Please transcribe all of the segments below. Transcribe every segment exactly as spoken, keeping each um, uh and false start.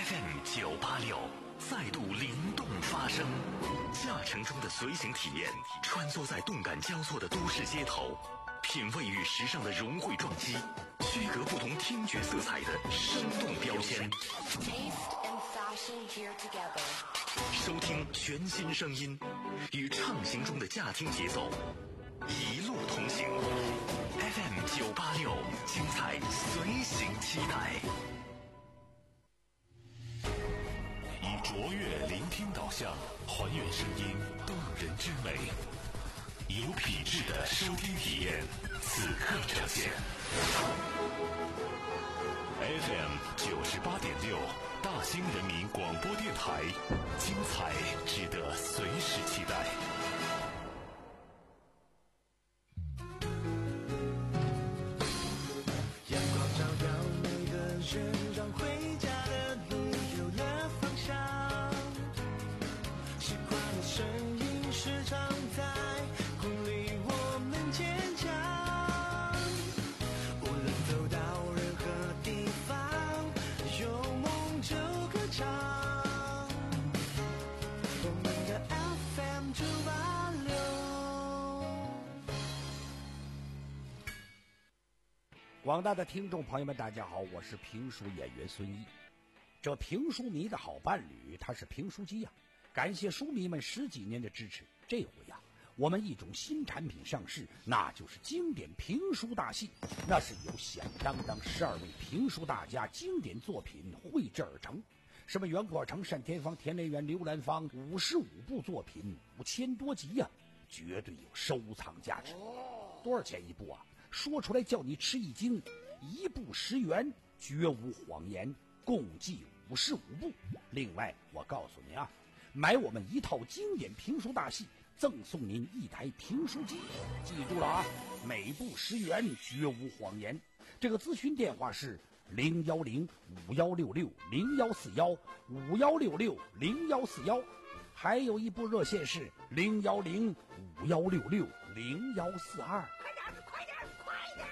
F M 九八六再度灵动发声，驾乘中的随行体验，穿梭在动感交错的都市街头，品味与时尚的融汇撞击，区隔不同听觉色彩的生动标签。收听全新声音，与畅行中的驾听节奏，一路同行。F M 九八六，精彩随行期待。以卓越聆听导向，还原声音动人之美，有品质的收听体验，此刻呈现。F M 九十八点六，大兴人民广播电台，精彩值得随时期待。 阳光照耀每个人，让回家的路有了方向。习惯的声音时常在鼓励我们坚强。无论走到任何地方，有梦就歌唱。我们的 F M 九八六。 广大的听众朋友们，大家好，我是评书演员孙一。这评书迷的好伴侣，他是评书机呀、啊。感谢书迷们十几年的支持，这回呀、啊，我们一种新产品上市，那就是经典评书大戏。那是由响当当十二位评书大家经典作品绘制而成，什么袁阔成、单田芳、田连元、刘兰芳，五十五部作品，五千多集呀、啊，绝对有收藏价值。多少钱一部啊？说出来叫你吃一惊，一部十元，绝无谎言，共计五十五部。另外，我告诉你啊，买我们一套经典评书大戏，赠送您一台评书机。记住了啊，每部十元，绝无谎言。这个咨询电话是零幺零五幺六六零幺四幺五幺六六零幺四幺，还有一部热线是零幺零五幺六六零幺四二。快点，快点，快点！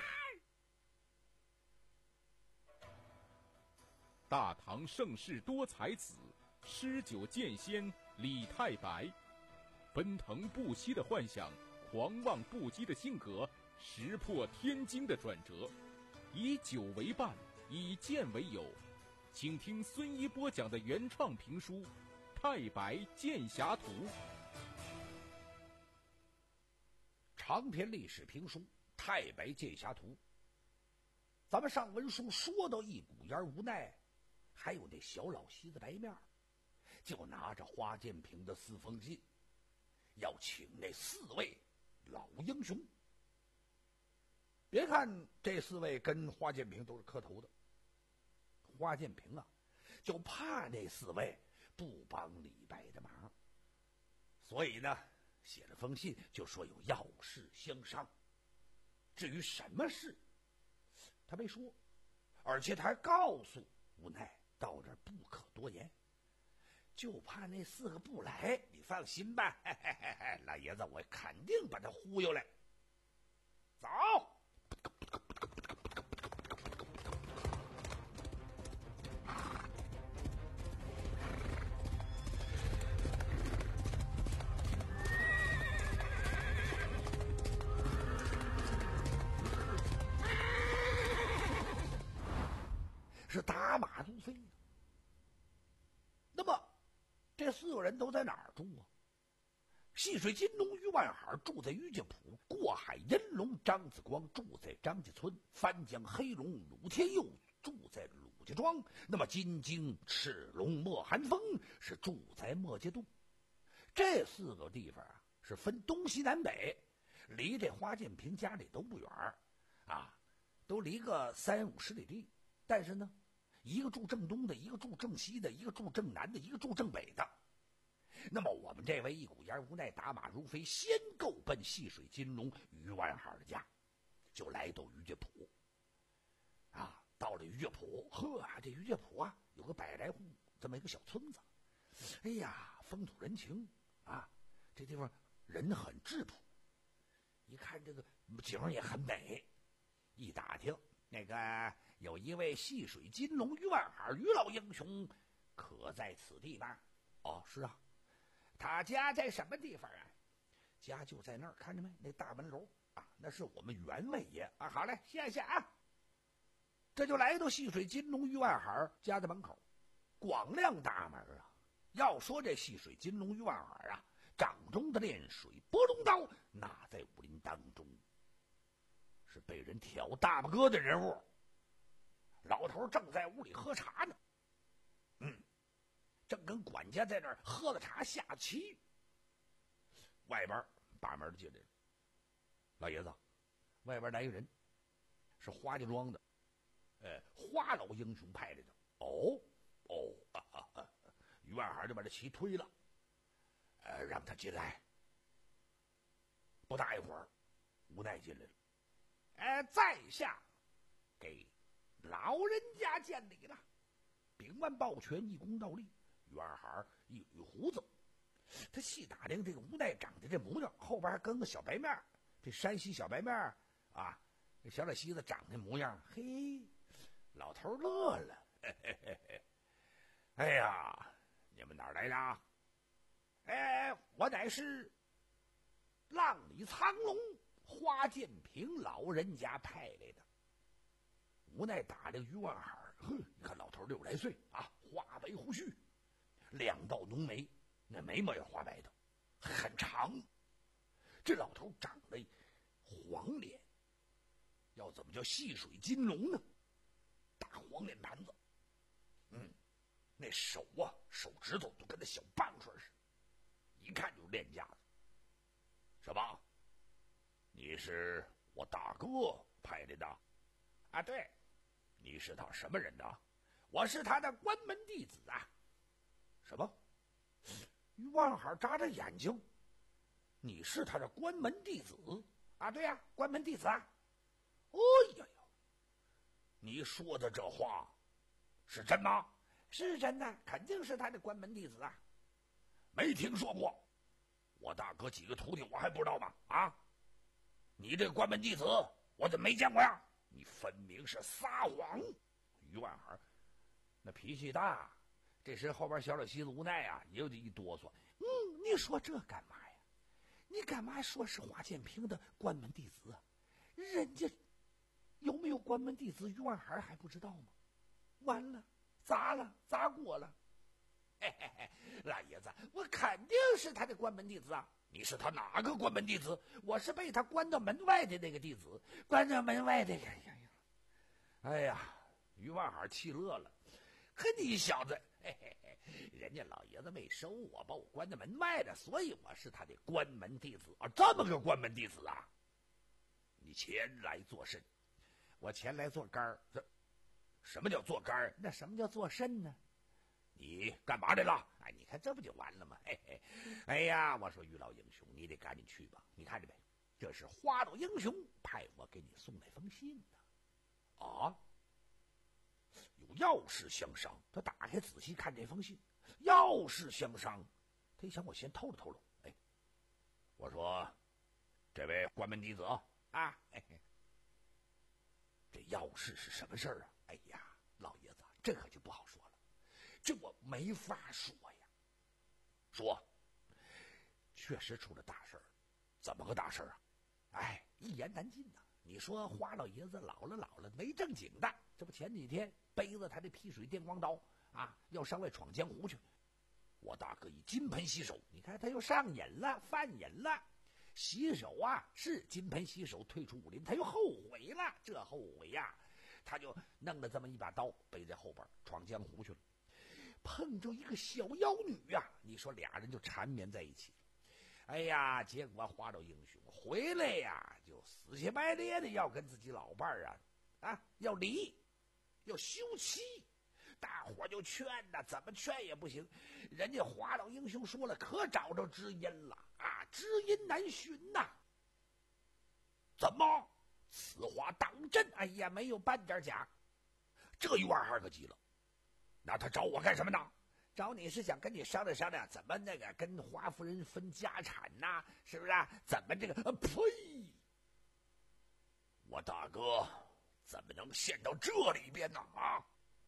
大唐盛世多才子，诗酒剑仙李太白，奔腾不息的幻想，狂妄不羁的性格，石破天惊的转折，以酒为伴，以剑为友。请听孙一播讲的原创评书《太白剑侠图》。 长篇历史评书《太白剑侠图》。咱们上文书说到一股烟无奈，还有那小老西子白面，就拿着花建平的四封信，要请那四位老英雄。别看这四位跟花建平都是磕头的，花建平啊，就怕那四位不帮李白的忙，所以呢，写了封信就说有要事相商。至于什么事，他没说，而且他还告诉无奈到这儿不可多言，就怕那四个不来。你放心吧，嘿嘿嘿嘿，老爷子我肯定把他忽悠来。走。是打马如飞。那么这四个人都在哪儿住啊？细水金龙于万海住在于家堡，过海银龙张子光住在张家村，翻江黑龙鲁天佑住在鲁家庄，那么金睛赤龙莫寒风是住在莫家渡。这四个地方啊是分东西南北，离这花建平家里都不远啊，都离个三五十里地。但是呢，一个住正东的，一个住正西的，一个住正南的，一个住正北的。那么我们这位一股烟无奈打马如飞，先够奔细水金龙于万海的家，就来到于家堡啊。到了于家堡，呵啊，这于家堡啊有个百来户这么一个小村子。哎呀，风土人情啊，这地方人很质朴，一看这个景也很美。一打听，那个有一位细水金龙于万海于老英雄可在此地吧？哦，是啊。他家在什么地方啊？家就在那儿，看见没？那大门楼啊，那是我们袁位爷啊。好嘞，谢谢啊。这就来到细水金龙于万海家的门口，广亮大门啊。要说这细水金龙于万海啊，掌中的炼水波龙刀，那在武林当中是被人挑大拇哥的人物。老头正在屋里喝茶呢，嗯，正跟管家在那儿喝了茶下棋。外边把门进来了，老爷子，外边来个人，是花家庄的，呃，花老英雄派来的。哦哦，啊啊啊！于万海就把这棋推了，呃，让他进来。不大一会儿，无奈进来了，呃，在下给老人家见礼了。禀万抱拳，一躬倒立。于万海一捋胡子，他细打量这个无奈长的这模样，后边还跟个小白面，这山西小白面啊，这小老西子长那模样，嘿，老头乐了，嘿嘿嘿嘿。哎呀，你们哪儿来的？哎，我乃是浪里苍龙花建平老人家派来的。无奈打量于万海，哼，你看老头六十来岁啊，花白胡须，两道浓眉，那眉毛也花白的，很长。这老头长了黄脸，要怎么叫细水金龙呢？大黄脸盘子，嗯，那手啊，手指头都跟那小棒槌似的，一看就是练家子。什么？你是我大哥派来的？啊，对。你是他什么人呢？我是他的关门弟子啊。什么？于万海眨着眼睛，你是他的关门弟子啊？对呀、啊，关门弟子啊。哎呀呀，你说的这话是真吗？是真的，肯定是他的关门弟子啊。没听说过，我大哥几个徒弟我还不知道吗？啊，你这个关门弟子我怎么没见过呀？你分明是撒谎！于万海那脾气大，这时后边小老西子无奈啊，也有点一哆嗦。嗯，你说这干嘛呀？你干嘛说是华建平的关门弟子啊？人家有没有关门弟子，于万海还不知道吗？完了，砸了，砸过了！嘿嘿嘿，老爷子，我肯定是他的关门弟子啊！你是他哪个关门弟子？我是被他关到门外的那个弟子，关到门外的。哎呀呀！哎呀，于万海气乐了。可你小子，嘿嘿嘿，人家老爷子没收我，把我关到门外的，所以我是他的关门弟子啊！这么个关门弟子啊！你前来做甚？我前来做干儿。这什么叫做干儿？那什么叫做甚呢？你干嘛来了？哎，你看这不就完了吗？嘿嘿，哎呀，我说于老英雄，你得赶紧去吧。你看着没？这是花老英雄派我给你送来封信呢。啊，有要事相商。他打开仔细看这封信，要事相商。他一想，我先透露透露。哎，我说，这位关门弟子啊，嘿嘿，这要事是什么事儿啊？哎呀，老爷子，这可就不好说了。这我没法说呀。说，确实出了大事儿。怎么个大事儿啊？哎，一言难尽呐、啊。你说花老爷子老了老了没正经的，这不前几天背着他的劈水电光刀啊，要上外闯江湖去。我大哥以金盆洗手，你看他又上瘾了，犯瘾了。洗手啊，是金盆洗手退出武林，他又后悔了。这后悔呀、啊，他就弄了这么一把刀背在后边闯江湖去了。碰着一个小妖女呀、啊，你说俩人就缠绵在一起。哎呀，结果花老英雄回来呀，就死乞白咧的要跟自己老伴儿啊啊要离，要休妻。大伙就劝呐，怎么劝也不行。人家花老英雄说了，可找着知音了啊，知音难寻呐。怎么？此话当真？哎呀，没有半点假。这于万海可急了。那他找我干什么呢？找你是想跟你商量商量，怎么那个跟花夫人分家产呐、啊？是不是、啊？怎么这个？呃，呸！我大哥怎么能陷到这里边呢？啊！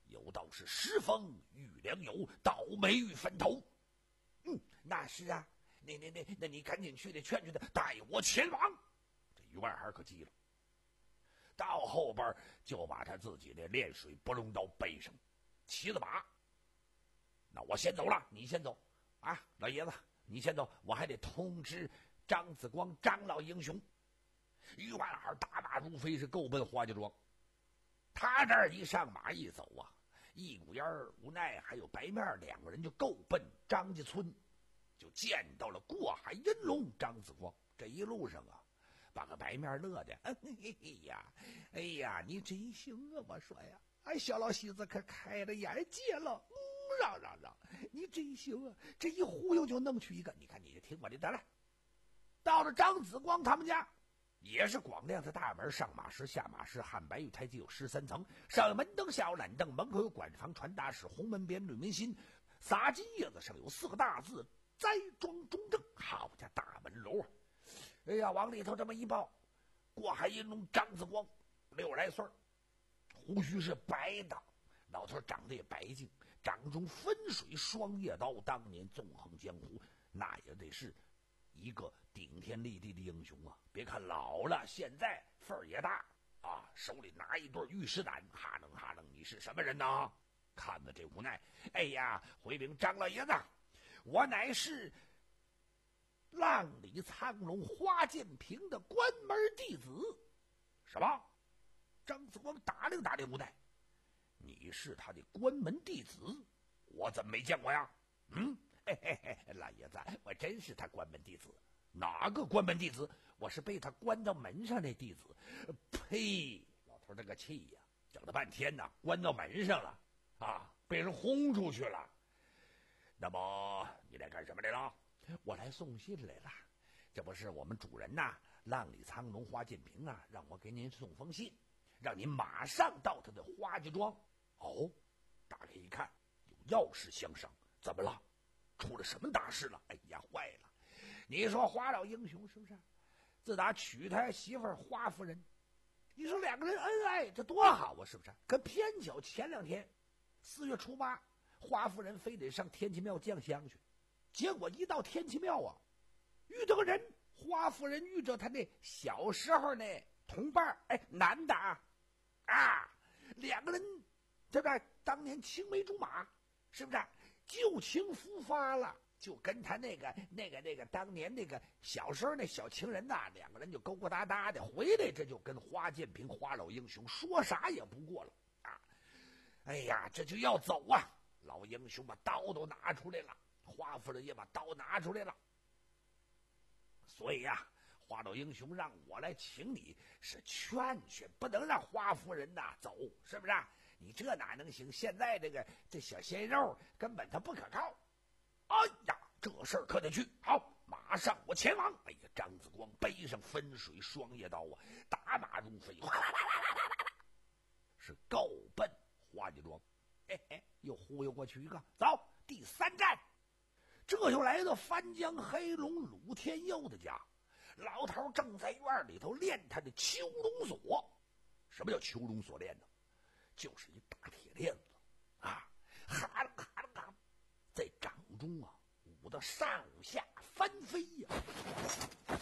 有道是时逢遇良友，倒霉遇坟头。嗯，那是啊，那那那那你赶紧去得劝劝他，带我前往。这于万孩可急了，到后边就把他自己的炼水不龙刀背上，骑了马。那我先走了，你先走啊，老爷子，你先走，我还得通知张子光张老英雄。于万孩打马如飞，是够奔花家庄。他这儿一上马一走啊，一股烟儿无奈还有白面，两个人就够奔张家村，就见到了过海银龙张子光。这一路上啊，把个白面乐的，哎呀，哎呀，你真行啊！我说呀，哎，小老西子可开了眼界了，嗯，让让让，你真行啊！这一忽悠就弄去一个，你看你就听我的得了。到了张子光他们家，也是光亮的大门，上马时下马时，汉白玉台阶有十三层，上有门灯，下有懒凳，门口有管房传达室，红门边绿门心，撒金叶子上有四个大字：栽庄中正。好家大门楼啊！哎呀，往里头这么一抱，过海银龙张子光，六十来岁，胡须是白的，老头长得也白净，掌中分水双叶刀，当年纵横江湖，那也得是一个顶天立地的英雄啊！别看老了，现在份儿也大啊！手里拿一对玉石胆，哈楞哈楞，你是什么人呢？看了这无奈，哎呀，回禀张老爷子，我乃是浪里苍龙花剑平的关门弟子。什么？张子光打量打量无奈，你是他的关门弟子？我怎么没见过呀？嗯，嘿嘿嘿，老爷子，我真是他关门弟子。哪个关门弟子？我是被他关到门上的弟子。呸！老头这个气呀，整了半天呐，关到门上了啊，被人轰出去了。那么你来干什么来了？我来送信来了。这不是我们主人呐，浪里苍龙花剑平啊，让我给您送封信，让您马上到他的花家庄。哦，打开一看，有要事相商。怎么了？出了什么大事了？哎呀，坏了！你说花老英雄是不是？自打娶他媳妇儿花夫人，你说两个人恩爱，这多好啊，是不是？可偏巧前两天，四月初八，花夫人非得上天齐庙降香去，结果一到天齐庙啊，遇到个人，花夫人遇着他那小时候那同伴，哎，男的啊，啊，两个人，对不对？当年青梅竹马，是不是？旧情复发了，就跟他那个那个那个当年那个小时候那小情人呐，两个人就勾勾搭搭的回来，这就跟花剑平花老英雄说啥也不过了啊！哎呀，这就要走啊！老英雄把刀都拿出来了，花夫人也把刀拿出来了，所以呀、啊，花老英雄让我来请你是劝劝，不能让花夫人呐走，是不是？你这哪能行？现在这个这小鲜肉根本他不可靠。哎呀，这事儿可得去。好，马上我前往。哎呀，张子光背上分水双叶刀啊，打马如飞，哗啦啦啦啦啦啦，是够奔花家庄。嘿嘿，又忽悠过去一个。走，第三站，这就来到翻江黑龙鲁天佑的家。老头正在院里头练他的囚龙锁。什么叫囚龙锁练呢？就是一大铁链子啊，哈楞哈楞哈楞，在掌中啊舞得上下翻飞呀、啊。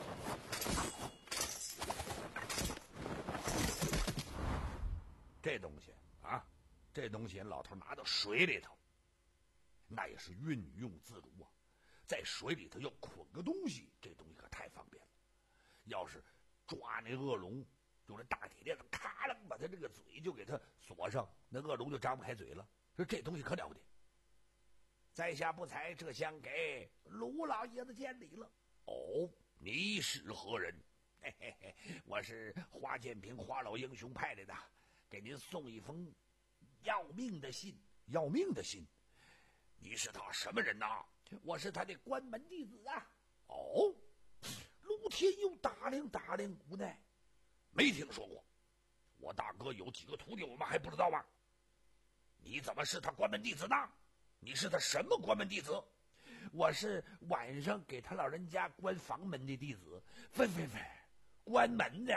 这东西啊，这东西老头拿到水里头，那也是运用自如啊。在水里头要捆个东西，这东西可太方便了。要是抓那恶龙，用这大铁链子咔楞把他这个嘴就给他锁上，那恶龙就张不开嘴了。说这东西可了不得。在下不才，这厢给卢老爷子见礼了。哦，你是何人？嘿嘿嘿，我是花剑平花老英雄派来的，给您送一封要命的信。要命的信？你是他什么人呐？我是他的关门弟子啊。哦，陆天佑打量打量，无奈没听说过。我大哥有几个徒弟，我们还不知道吗？你怎么是他关门弟子呢？你是他什么关门弟子？我是晚上给他老人家关房门的弟子。飞飞飞，关门的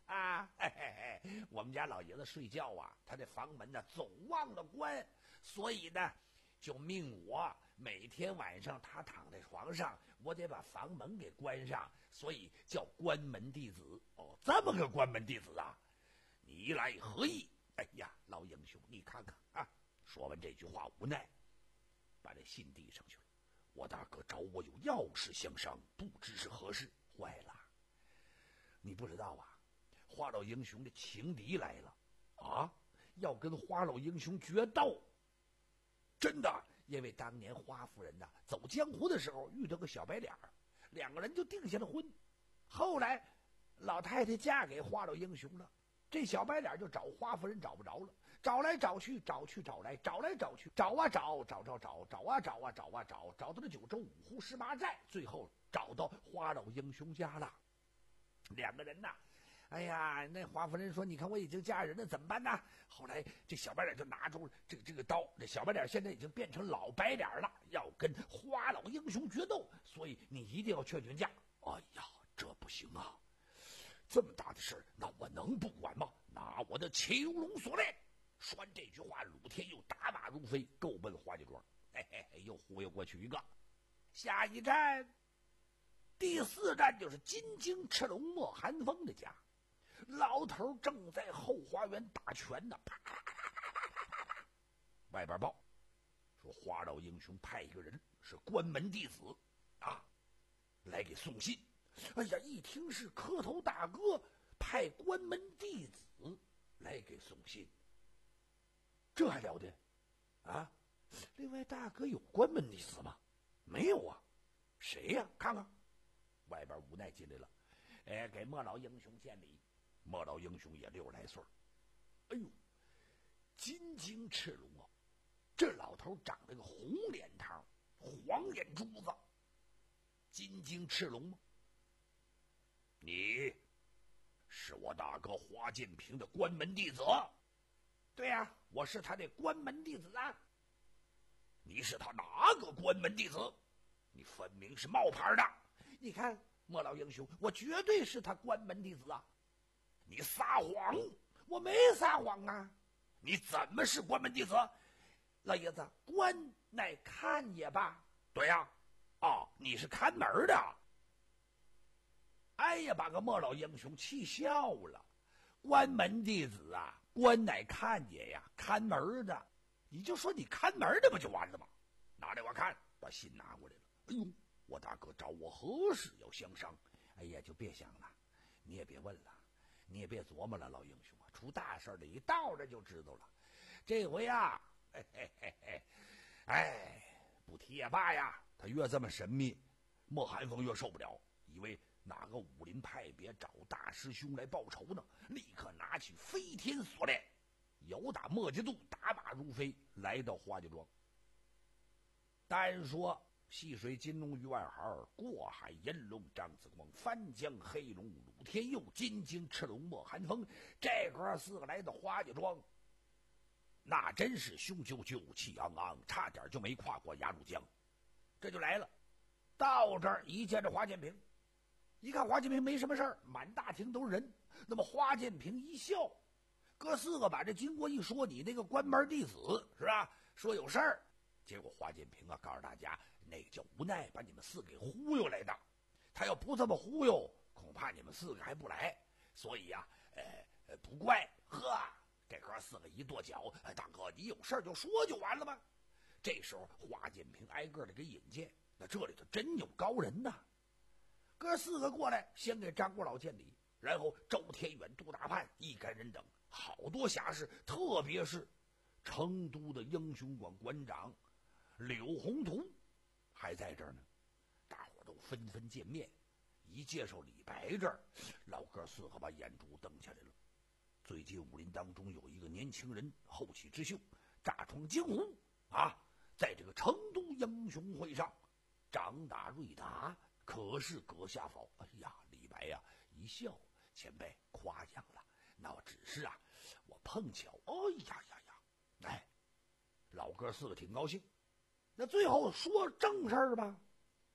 啊，嘿嘿嘿，我们家老爷子睡觉啊，他这房门呢总忘了关，所以呢就命我每天晚上他躺在床上，我得把房门给关上，所以叫关门弟子。哦，这么个关门弟子啊，你来何意？哎呀，老英雄，你看看啊！说完这句话，无奈把这信递上去了。我大哥找我有要事相商，不知是何事。坏了，你不知道啊，花老英雄的情敌来了啊，要跟花老英雄决斗。真的，因为当年花夫人呐、啊、走江湖的时候遇到个小白脸儿，两个人就定下了婚。后来老太太嫁给花老英雄了，这小白脸就找花夫人找不着了，找来找去，找去找来，找来找去，找啊找，找找找，找啊找啊找啊找，找到了九州五湖十八寨，最后找到花老英雄家了。两个人呐，哎呀，那花夫人说：“你看我已经嫁人了，怎么办呢？”后来这小白脸就拿出这个这个刀，这小白脸现在已经变成老白脸了，要跟花老英雄决斗，所以你一定要劝劝架。哎呀，这不行啊！这么大的事儿，那我能不管吗？拿我的七龙锁链！说完这句话，鲁天又打马如飞，够奔花家庄。嘿嘿嘿，又忽悠过去一个。下一站，第四站就是金睛赤龙莫寒风的家。老头正在后花园打拳呢，啪啪啪啪啪啪啪。外边报说花老英雄派一个人是关门弟子啊，来给送信。哎呀，一听是磕头大哥派关门弟子来给送信，这还了得啊！另外大哥有关门弟子吗？没有啊，谁呀、啊？看看，外边无奈进来了，哎，给莫老英雄见礼。莫老英雄也六十来岁，哎呦，金睛赤龙啊！这老头长了个红脸汤，黄眼珠子，金睛赤龙吗？你是我大哥花建平的关门弟子？对呀、啊，我是他的关门弟子啊。你是他哪个关门弟子？你分明是冒牌的。你看，莫老英雄，我绝对是他关门弟子啊。你撒谎！我没撒谎啊！你怎么是关门弟子？老爷子，关乃看也罢。对呀、啊，哦，你是看门的。哎呀，把个莫老英雄气笑了。关门弟子啊，关乃看也呀，看门的。你就说你看门的不就完了吗？拿来我看，把信拿过来了。哎呦，我大哥找我何事要相商？哎呀，就别想了，你也别问了。你也别琢磨了，老英雄啊，出大事了，一到这就知道了。这回啊，嘿嘿嘿嘿，哎，不提也罢呀。他越这么神秘，莫寒风越受不了，以为哪个武林派别找大师兄来报仇呢？立刻拿起飞天锁链，由打磨家渡打马如飞，来到花家庄。单说细水金龙鱼外孩，过海银龙张子光，翻江黑龙鲁天佑，金睛赤龙莫寒风。这哥四个来到花家庄，那真是雄赳赳气昂昂，差点就没跨过鸭绿江。这就来了，到这儿一见着花建平，一看花建平没什么事儿，满大厅都是人。那么花建平一笑，哥四个把这经过一说，你那个关门弟子是吧？说有事儿。结果花建平啊，告诉大家，那个叫无奈把你们四个给忽悠来的。他要不这么忽悠，恐怕你们四个还不来。所以呀、啊，呃，不怪。呵，这哥四个一跺脚，大哥，你有事就说就完了吗？这时候花建平挨个的给引荐，那这里头真有高人呐。哥四个过来，先给张国老见礼，然后周天远、杜大盼一干人等，好多侠士，特别是成都的英雄馆馆长柳宏图还在这儿呢，大伙都纷纷见面。一介绍李白这儿，老哥四个把眼珠瞪下来了。最近武林当中有一个年轻人后起之秀，炸闯江湖啊，在这个成都英雄会上掌打瑞达，可是阁下否？哎呀，李白呀、啊、一笑，前辈夸奖了，那我只是啊，我碰巧，哎呀呀呀，哎，老哥四个挺高兴。那最后说正事儿吧，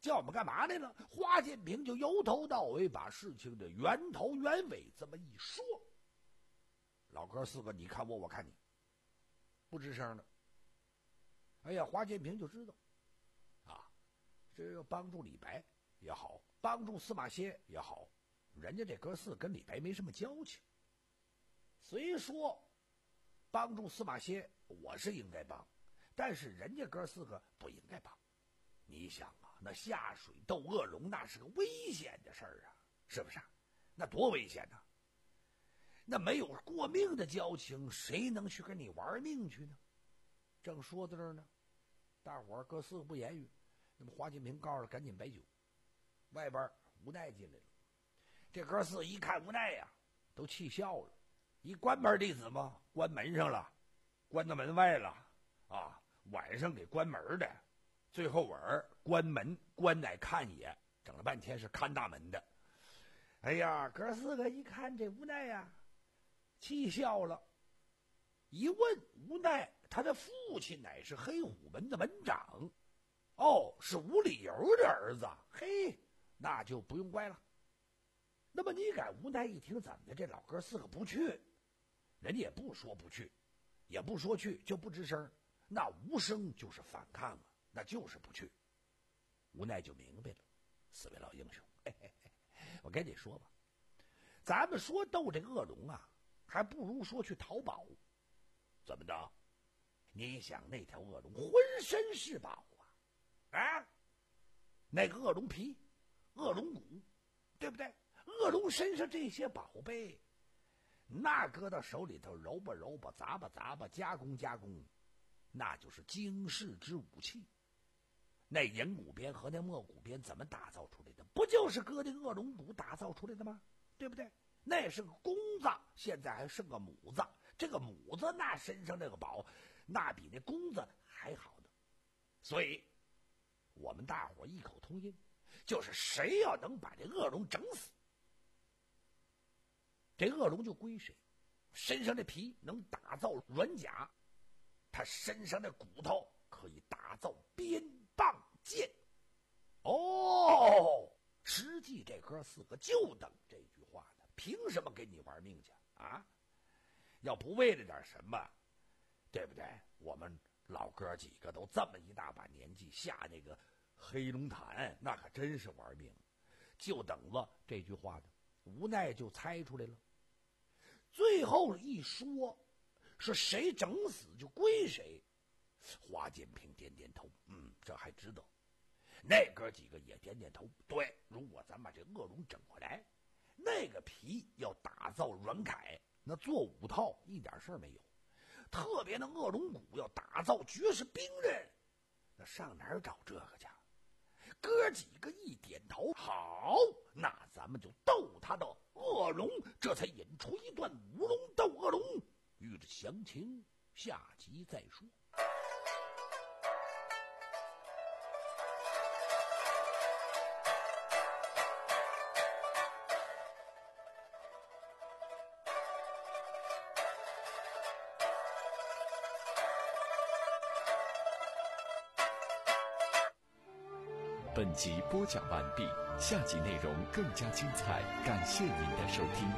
叫我们干嘛来了？华建平就由头到尾把事情的源头原尾这么一说。老哥四个，你看我，我看你，不吱声的。哎呀，华建平就知道，啊，这个帮助李白也好，帮助司马迁也好，人家这哥四跟李白没什么交情。虽说帮助司马迁我是应该帮，但是人家哥四个不应该帮。你想啊，那下水斗恶龙那是个危险的事儿啊，是不是啊？那多危险呢！那没有过命的交情，谁能去跟你玩命去呢？正说到这儿呢，大伙儿哥四个不言语。那么华建平告诉了赶紧摆酒，外边无奈进来了。这哥四一看无奈呀、啊，都气笑了。一关门弟子嘛，关门上了，关到门外了啊！晚上给关门的，最后尾儿关门，关乃看也，整了半天是看大门的。哎呀，哥四个一看这无奈呀、啊，气笑了。一问无奈，他的父亲乃是黑虎门的门长，哦，是无理由的儿子。嘿，那就不用怪了。那么你敢无奈一听怎么的，这老哥四个不去，人家也不说不去，也不说去，就不吱声，那无声就是反抗啊，那就是不去。无奈就明白了，四位老英雄，嘿嘿嘿，我跟你说吧，咱们说斗这个恶龙啊，还不如说去淘宝。怎么着？你想那条恶龙浑身是宝啊，啊，那个恶龙皮、恶龙骨，对不对？恶龙身上这些宝贝，那搁到手里头揉吧揉吧、砸吧砸吧、加工加工，那就是惊世之武器。那银骨鞭和那墨骨鞭怎么打造出来的？不就是搁那恶龙骨打造出来的吗？对不对？那是个公子，现在还剩个母子。这个母子那身上那个宝，那比那公子还好呢。所以，我们大伙异口同音，就是谁要能把这恶龙整死，这恶龙就归谁。身上的皮能打造软甲，他身上的骨头可以打造鞭棒剑。哦，实际这哥四个就等这句话呢，凭什么跟你玩命去啊？要不为了点什么，对不对？我们老哥几个都这么一大把年纪，下那个黑龙潭那可真是玩命，就等着这句话呢。无奈就猜出来了，最后一说是谁整死就归谁。华建平点点头，嗯，这还知道。那哥几个也点点头，对，如果咱把这恶龙整回来，那个皮要打造软铠，那做五套一点事儿没有。特别那恶龙骨要打造绝世兵刃，那上哪儿找这个去？哥几个一点头，好，那咱们就斗他的恶龙，这才引出一段舞龙斗恶龙。欲知详情，下集再说。 本集播讲完毕，下集内容更加精彩，感谢您的收听。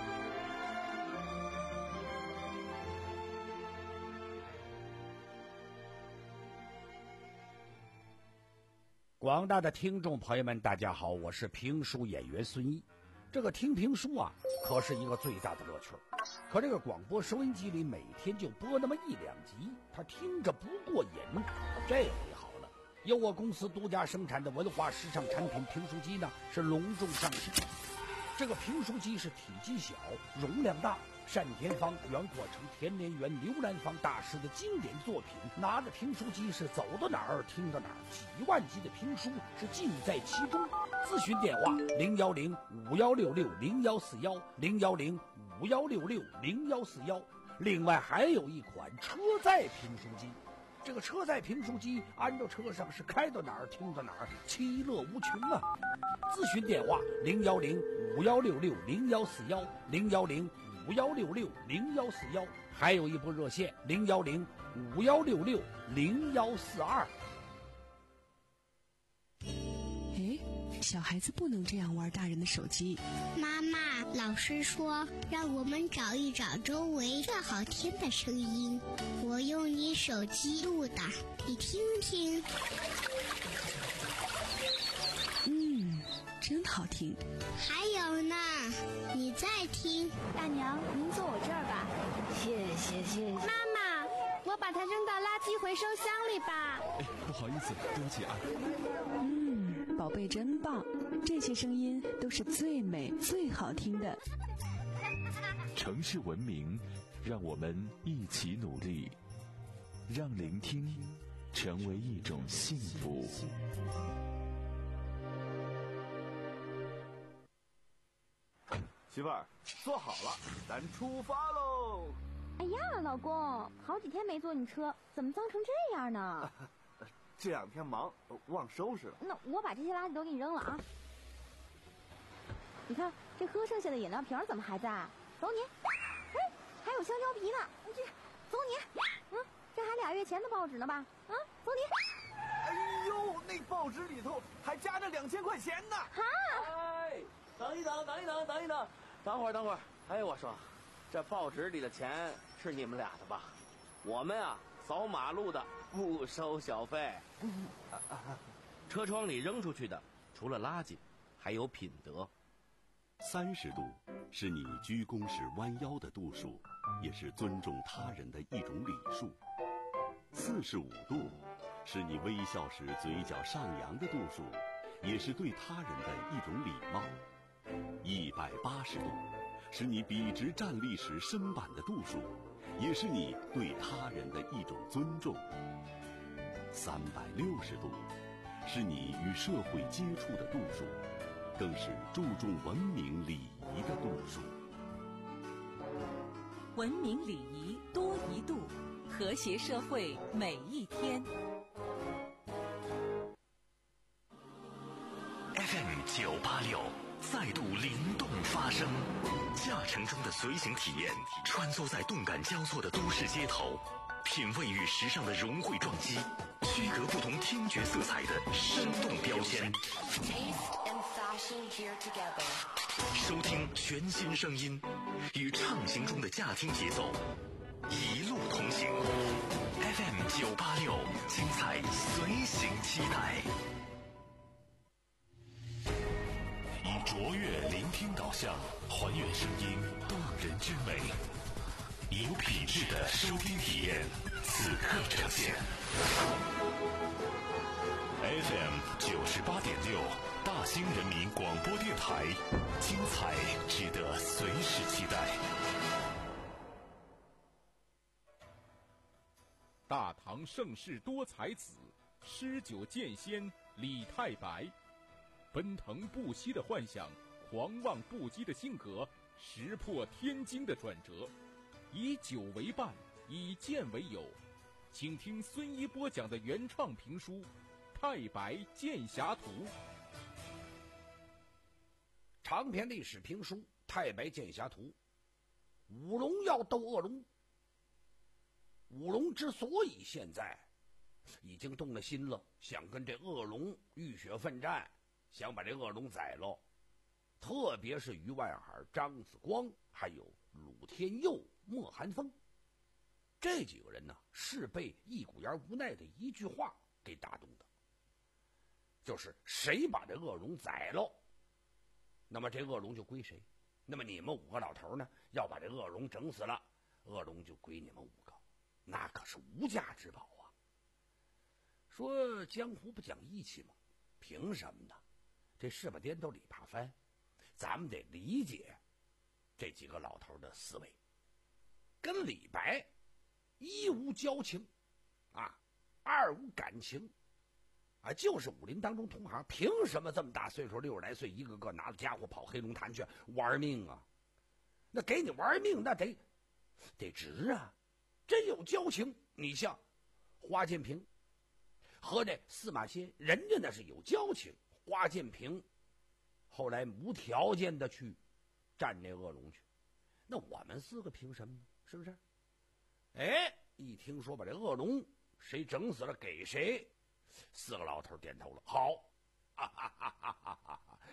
广大的听众朋友们，大家好，我是评书演员孙一。这个听评书啊，可是一个最大的乐趣。可这个广播收音机里每天就播那么一两集，他听着不过瘾。这回好了，由我公司独家生产的文化时尚产品评书机呢，是隆重上市。这个评书机是体积小，容量大，单田芳、袁阔成、田连元、刘兰芳大师的经典作品。拿着评书机是走到哪儿听到哪儿，几万集的评书是尽在其中。咨询电话零幺零五幺六六零幺四幺零幺零五幺六六零幺四幺。另外还有一款车载评书机。这个车载评书机安到车上是开到哪儿听到哪儿，其乐无穷啊！咨询电话零幺零五幺六六零幺四幺零幺零五幺六六零幺四幺，还有一部热线零幺零五幺六六零幺四二。 小孩子不能这样玩大人的手机。 妈妈，老师说让我们找一找周围最好听的声音，我用你手机录的，你听听。 嗯，真好听。 还有呢，你再听。 大娘，您坐我这儿吧。 谢谢谢谢。 妈妈，我把它扔到垃圾回收箱里吧。 哎，不好意思，对不起啊。 嗯，宝贝真棒，这些声音都是最美最好听的。 城市文明，让我们一起努力，让聆听成为一种幸福。 媳妇儿，坐好了，咱出发喽！ 哎呀，老公，好几天没坐你车，怎么脏成这样呢？ 这两天忙，忘收拾了。 那我把这些垃圾都给你扔了啊！你看这喝剩下的饮料瓶怎么还在？走你！哎，还有香蕉皮呢，这走你！嗯，这还俩月前的报纸呢吧？啊，走你！ 哎呦，那报纸里头还夹着两千块钱呢！ 哈！ 哎，等一等，等一等，等一等，等会儿，等会儿。哎，我说，这报纸里的钱是你们俩的吧？我们啊，扫马路的不收小费。车窗里扔出去的，除了垃圾，还有品德。 三十度是你鞠躬时弯腰的度数，也是尊重他人的一种礼数。四十五度是你微笑时嘴角上扬的度数，也是对他人的一种礼貌。一百八十度是你笔直站立时身板的度数，也是你对他人的一种尊重。三百六十度是你与社会接触的度数，更是注重文明礼仪的度数。 文明礼仪多一度，和谐社会每一天。 F M 九八六再度灵动发声，驾乘中的随行体验，穿梭在动感交错的都市街头，品味与时尚的融汇撞击，区隔不同听觉色彩的生动标签。收听全新声音，与畅行中的驾听节奏，一路同行。F M 九八六，精彩随行期待。以卓越聆听导向，还原声音动人之美，有品质的收听体验，此刻呈现。F M 九十八点六，大兴人民广播电台，精彩值得随时期待。 大唐盛世多才子，诗酒剑仙李太白，奔腾不息的幻想，狂妄不羁的性格，石破天惊的转折，以酒为伴，以剑为友。请听孙一波讲的原创评书《太白剑侠图》。 长篇历史评书《太白剑侠图》，五龙要斗恶龙。五龙之所以现在已经动了心了，想跟这恶龙浴血奋战，想把这恶龙宰了，特别是于万海、张子光还有鲁天佑、莫寒风这几个人呢，是被一股烟无奈的一句话给打动的，就是谁把这恶龙宰了，那么这恶龙就归谁。那么你们五个老头呢，要把这恶龙整死了，恶龙就归你们五个，那可是无价之宝啊。说江湖不讲义气吗？凭什么呢？这事不颠倒理怕翻，咱们得理解这几个老头的思维。跟李白一无交情啊，二无感情啊，就是武林当中同行，凭什么这么大岁数，六十来岁，一个个拿着家伙跑黑龙潭去玩命啊？那给你玩命，那得得值啊！真有交情，你像花建平和这司马迁，人家那是有交情。花建平后来无条件的去战那恶龙去，那我们四个凭什么呢？是不是？哎，一听说把这恶龙谁整死了给谁，四个老头点头了。好，哈哈哈哈哈哈！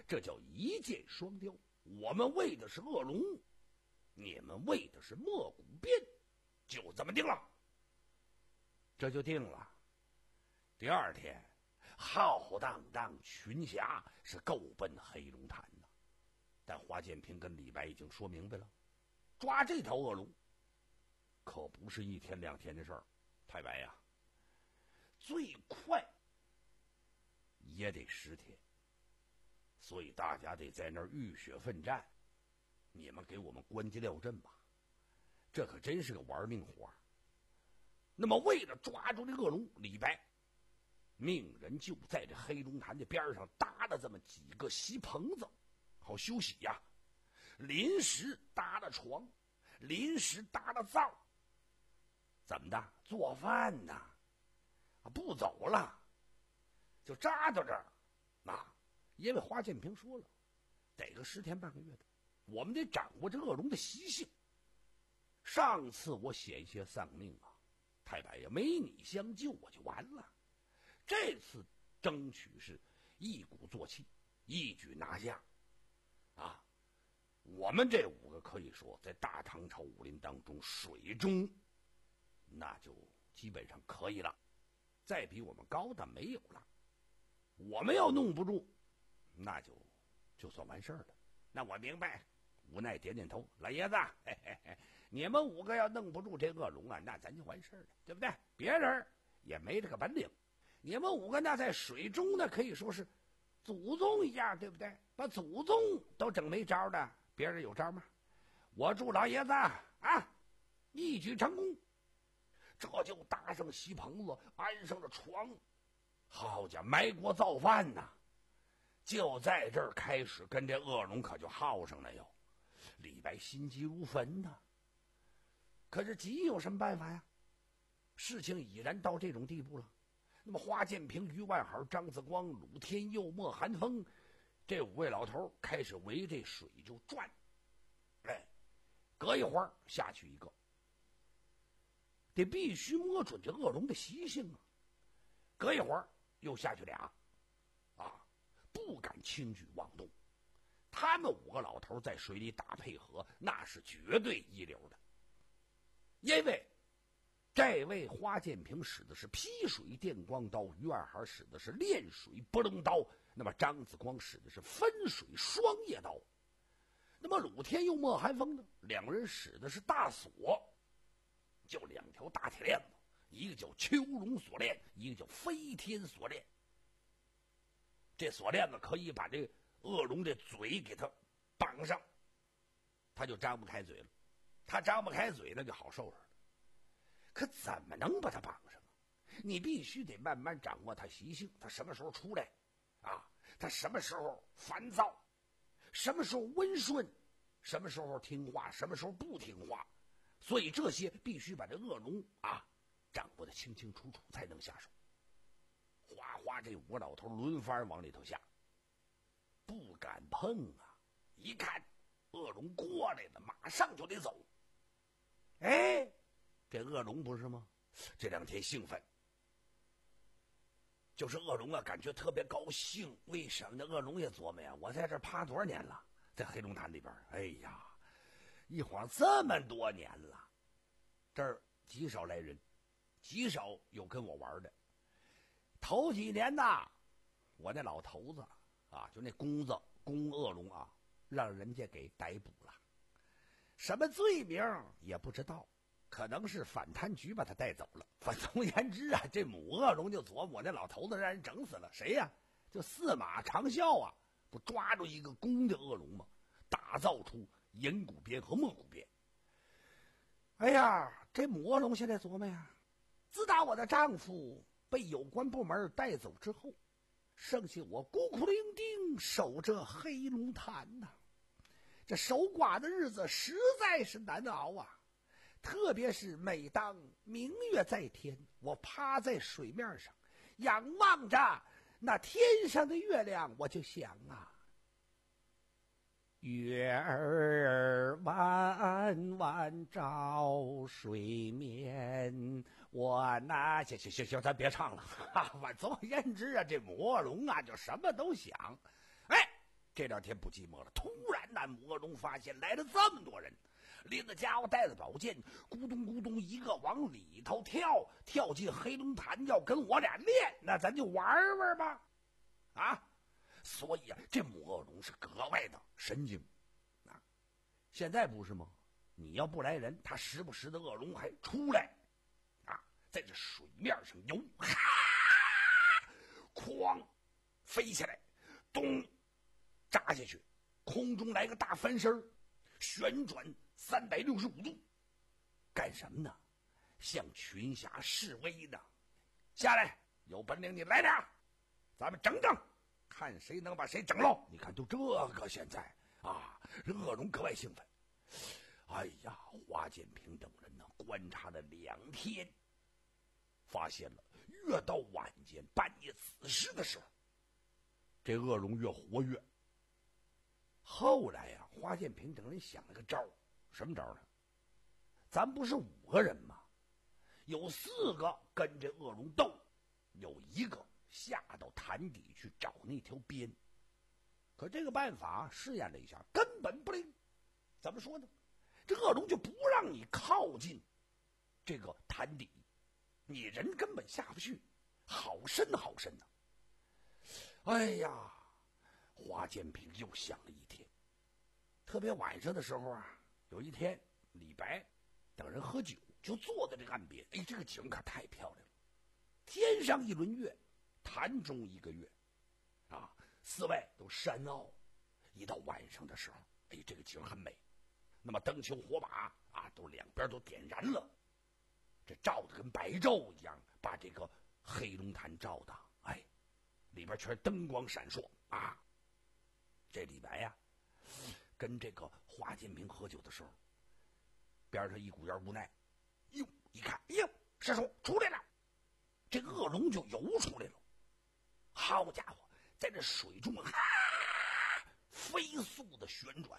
这叫一箭双雕。我们为的是恶龙，你们为的是莫古鞭，就这么定了。这就定了。第二天，浩荡荡群侠是够奔黑龙潭的，但华建平跟李白已经说明白了，抓这条恶龙可不是一天两天的事儿。太白呀，最快也得十天，所以大家得在那儿浴血奋战。你们给我们关机料阵吧，这可真是个玩命活。那么为了抓住这恶龙，李白命人就在这黑龙潭的边上搭了这么几个席棚子，好休息呀。临时搭了床，临时搭了灶，怎么的？做饭呢？啊，不走了，就扎到这儿。啊，因为华建平说了，得个十天半个月的，我们得掌握这恶龙的习性。上次我险些丧命啊，太白呀，没你相救我就完了。这次争取是一鼓作气，一举拿下。啊，我们这五个可以说在大唐朝武林当中水中那就基本上可以了，再比我们高的没有了。我们要弄不住，那就就算完事儿了。那我明白，无奈点点头。老爷子，嘿嘿嘿，你们五个要弄不住这恶龙啊，那咱就完事儿了，对不对？别人也没这个本领。你们五个那在水中呢，可以说是祖宗一样，对不对？把祖宗都整没招的，别人有招吗？我祝老爷子啊，一举成功。这就搭上席棚子，安上了床，好家伙，埋锅造饭呐！就在这儿开始跟这恶龙可就耗上了哟。李白心急如焚呐，可是急有什么办法呀？事情已然到这种地步了。那么华建平、于万海、张子光、鲁天佑、莫寒风这五位老头开始围这水就转，哎，隔一会儿下去一个，得必须摸准这恶龙的习性啊。隔一会儿又下去俩，啊，不敢轻举妄动。他们五个老头在水里打配合，那是绝对一流的。因为这位花建平使的是劈水电光刀，于二海使的是炼水波棱刀，那么张子光使的是分水双叶刀。那么鲁天佑、莫寒风呢，两人使的是大锁，就两条大铁链子，一个叫秋龙锁链，一个叫飞天锁链。这锁链子可以把这恶龙的嘴给它绑上，他就张不开嘴了。他张不开嘴，那就好受着了。可怎么能把它绑上啊？你必须得慢慢掌握它习性，它什么时候出来啊？它什么时候烦躁，什么时候温顺，什么时候听话，什么时候不听话。所以这些必须把这恶龙啊掌握得清清楚楚，才能下手。哗哗，这五个老头轮番往里头下，不敢碰啊！一看恶龙过来了，马上就得走。哎，这恶龙不是吗？这两天兴奋，就是恶龙啊，感觉特别高兴。为什么呢？恶龙也琢磨呀，我在这趴多少年了，在黑龙潭里边，哎呀，一晃这么多年了，这儿极少来人，极少有跟我玩的。头几年呐，我那老头子啊，就那公子公恶龙啊，让人家给逮捕了，什么罪名也不知道，可能是反贪局把他带走了。反总言之啊，这母恶龙就琢磨，我那老头子让人整死了。谁呀？就司马长啸啊，不抓住一个公的恶龙吗？打造出银骨鞭和莫骨鞭。哎呀，这母恶龙现在琢磨呀，自打我的丈夫被有关部门带走之后，剩下我孤苦伶仃守着黑龙潭呐、啊，这守寡的日子实在是难熬啊！特别是每当明月在天，我趴在水面上，仰望着那天上的月亮，我就想啊，月儿弯弯照水面，我那行行行行，咱别唱了。哈，总而言之啊，这母恶龙啊，就什么都想。哎， 这两天不寂寞了。突然那恶龙发现来了这么多人，拎着家伙带着宝剑，咕咚咕咚一个往里头跳，跳进黑龙潭要跟我俩练，那咱就玩玩吧，啊！所以啊，这母恶龙是格外的神经啊。现在不是吗？你要不来人，他时不时的恶龙还出来啊，在这水面上游，哈，哐，飞起来，咚，扎下去，空中来个大翻身，旋转三百六十五度，干什么呢？向群侠示威呢！下来，有本领你来点，咱们整整，看谁能把谁整喽！你看，就这个现在啊，这恶龙格外兴奋。哎呀，华建平等人呢，观察了两天，发现了越到晚间半夜子时的时候，这恶龙越活跃。后来呀、啊，华建平等人想了个招，什么招呢？咱不是五个人吗？有四个跟这恶龙斗，有一个下到潭底去找那条鞭。可这个办法试验了一下，根本不灵。怎么说呢？这恶龙就不让你靠近这个潭底，你人根本下不去，好深好深呐、啊！哎呀，华建平又想了一天。特别晚上的时候啊，有一天李白等人喝酒，就坐在这个岸边。哎，这个景可太漂亮了，天上一轮月，潭中一个月，啊，四外都山坳。一到晚上的时候，哎，这个景很美。那么灯球火把啊，都两边都点燃了，这照的跟白昼一样，把这个黑龙潭照的，哎，里边全灯光闪烁啊。这李白呀、啊，跟这个华建平喝酒的时候，边上一股烟无奈，哟，一看，哎呦，师叔出来了，这恶龙就游出来了。好家伙，在这水中啊，飞速的旋转。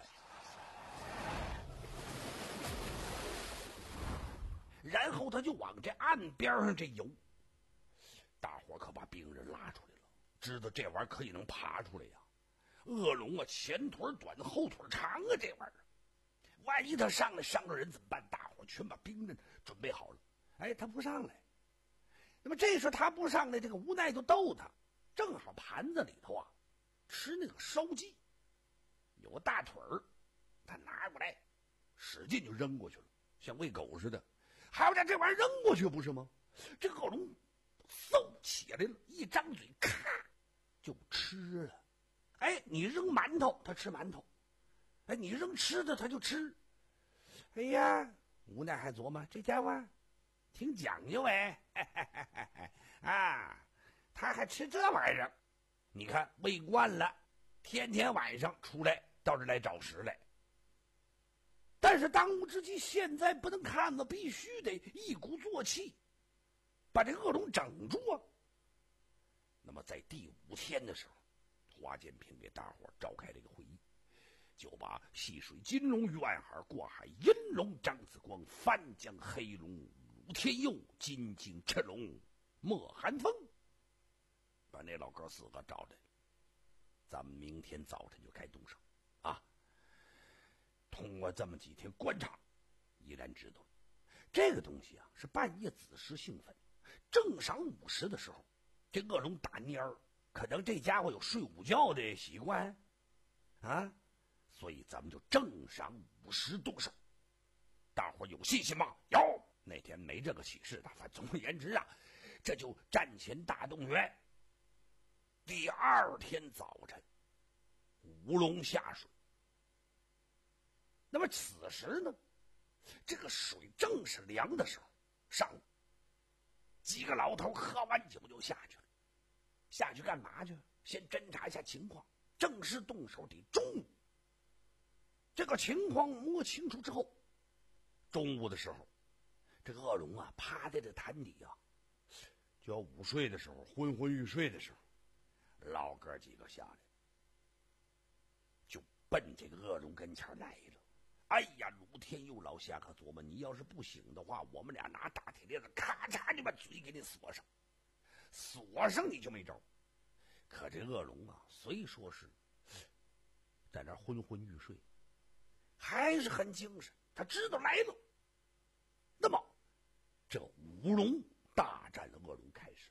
然后他就往这岸边上这游，大伙可把兵人拉出来了，知道这玩意儿可以能爬出来呀。恶龙啊，前腿短后腿长啊，这玩意儿，万一他上来伤着人怎么办？大伙全把兵人准备好了。哎，他不上来，那么这时候他不上来，这个无奈就逗他，正好盘子里头啊吃那个烧鸡，有个大腿儿，他拿过来，使劲就扔过去了，像喂狗似的。还要把这玩意儿扔过去不是吗？这恶龙嗖起来了，一张嘴咔就吃了。哎，你扔馒头它吃馒头，哎，你扔吃的它就吃。哎呀，无奈还琢磨这家伙挺讲究哎，嘿嘿嘿嘿嘿啊，他还吃这玩意儿。你看喂惯了，天天晚上出来到这来找食来。但是当务之急，现在不能看了，必须得一鼓作气，把这恶龙整住啊！那么在第五天的时候，华建平给大伙召开了一个会议，就把戏水金龙于外海，过海银龙张子光，翻江黑龙武天佑，金睛赤龙莫寒风，把那老哥四个找来，咱们明天早晨就该动手啊！通过这么几天观察，依然知道这个东西啊是半夜子时兴奋，正晌午时的时候，这恶龙打蔫儿，可能这家伙有睡午觉的习惯啊，所以咱们就正晌午时动手。大伙有信心吗？有。那天没这个启示的，反总而言之啊，这就战前大动员。第二天早晨，五龙下水。那么此时呢，这个水正是凉的时候，上午几个老头喝完酒就下去了。下去干嘛去？先侦查一下情况，正式动手得中午。这个情况摸清楚之后，中午的时候，这个恶龙啊趴在这潭底啊，就要午睡的时候，昏昏欲睡的时候，老哥几个下来，就奔这个恶龙跟前来了。哎呀，卢天佑老侠可琢磨，你要是不醒的话，我们俩拿大铁链子咔嚓就把嘴给你锁上，锁上你就没招。可这恶龙啊，虽说是在那昏昏欲睡，还是很精神，他知道来了。那么这五龙大战的恶龙开始。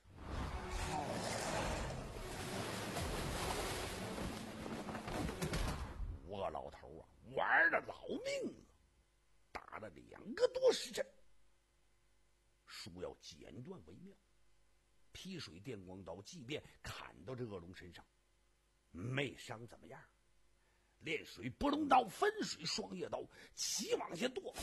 五个老头啊，玩了老命了，打了两个多时辰，书要剪断为妙。劈水电光刀，即便砍到这恶龙身上，没伤怎么样？炼水波龙刀，分水双叶刀，齐往下剁。